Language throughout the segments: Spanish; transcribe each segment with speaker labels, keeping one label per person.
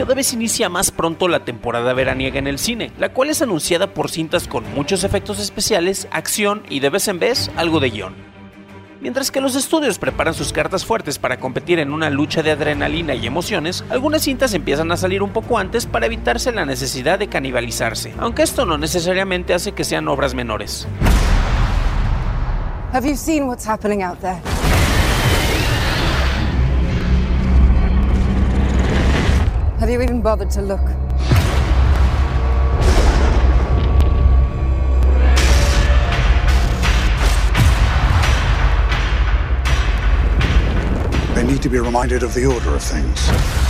Speaker 1: cada vez inicia más pronto la temporada veraniega en el cine, la cual es anunciada por cintas con muchos efectos especiales, acción y de vez en vez algo de guión. Mientras que los estudios preparan sus cartas fuertes para competir en una lucha de adrenalina y emociones, algunas cintas empiezan a salir un poco antes para evitarse la necesidad de canibalizarse, aunque esto no necesariamente hace que sean obras menores.
Speaker 2: Have you seen what's happening out there? Have you even bothered to look?
Speaker 3: They need to be reminded of the order of things.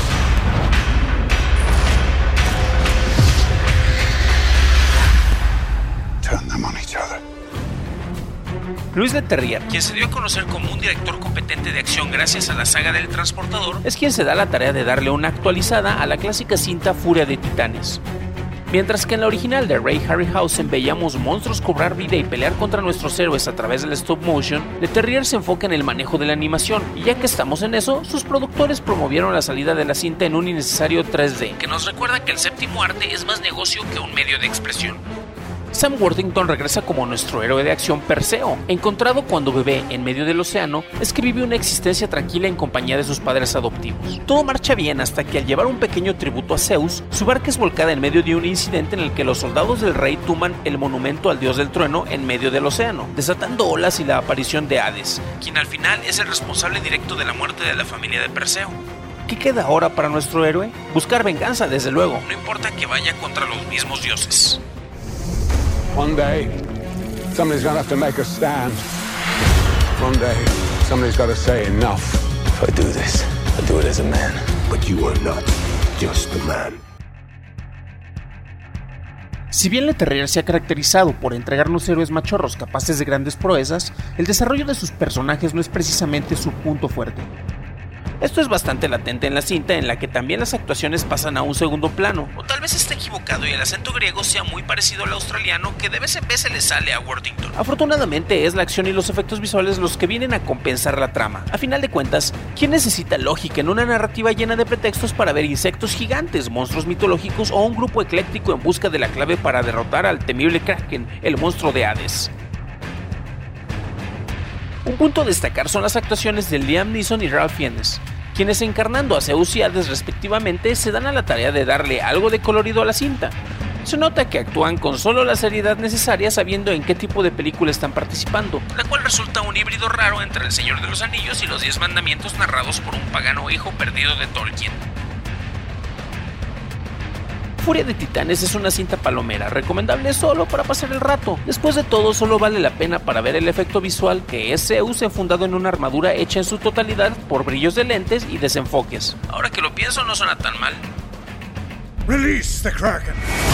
Speaker 3: Turn them on each other.
Speaker 1: Louis Leterrier, quien se dio a conocer como un director competente de acción gracias a la saga del Transportador, es quien se da la tarea de darle una actualizada a la clásica cinta Furia de Titanes. Mientras que en la original de Ray Harryhausen veíamos monstruos cobrar vida y pelear contra nuestros héroes a través del stop motion, Leterrier se enfoca en el manejo de la animación, y ya que estamos en eso, sus productores promovieron la salida de la cinta en un innecesario 3D, que nos recuerda que el séptimo arte es más negocio que un medio de expresión. Sam Worthington regresa como nuestro héroe de acción Perseo. Encontrado cuando bebé en medio del océano, es que vive una existencia tranquila en compañía de sus padres adoptivos. Todo marcha bien hasta que al llevar un pequeño tributo a Zeus, su barca es volcada en medio de un incidente en el que los soldados del rey tumban el monumento al dios del trueno en medio del océano, desatando olas y la aparición de Hades, quien al final es el responsable directo de la muerte de la familia de Perseo. ¿Qué queda ahora para nuestro héroe? Buscar venganza, desde luego, no importa que vaya contra los mismos dioses.
Speaker 4: One day, somebody's gonna have to make a stand. One day, somebody's gotta say enough.
Speaker 5: If I do this, I do it as a man.
Speaker 6: But you are not just a man.
Speaker 1: Si bien Leterrier se ha caracterizado por entregarnos héroes machorros capaces de grandes proezas, el desarrollo de sus personajes no es precisamente su punto fuerte. Esto es bastante latente en la cinta, en la que también las actuaciones pasan a un segundo plano, o tal vez esté equivocado y el acento griego sea muy parecido al australiano que de vez en vez se le sale a Worthington. Afortunadamente es la acción y los efectos visuales los que vienen a compensar la trama. A final de cuentas, ¿quién necesita lógica en una narrativa llena de pretextos para ver insectos gigantes, monstruos mitológicos o un grupo ecléctico en busca de la clave para derrotar al temible Kraken, el monstruo de Hades? Un punto a destacar son las actuaciones de Liam Neeson y Ralph Fiennes, quienes encarnando a Zeus y Hades respectivamente se dan a la tarea de darle algo de colorido a la cinta. Se nota que actúan con solo la seriedad necesaria sabiendo en qué tipo de película están participando, la cual resulta un híbrido raro entre El Señor de los Anillos y los 10 mandamientos narrados por un pagano hijo perdido de Tolkien. Furia de Titanes es una cinta palomera, recomendable solo para pasar el rato. Después de todo, solo vale la pena para ver el efecto visual que es Zeus enfundado en una armadura hecha en su totalidad por brillos de lentes y desenfoques. Ahora que lo pienso, no suena tan mal.
Speaker 3: Release the Kraken!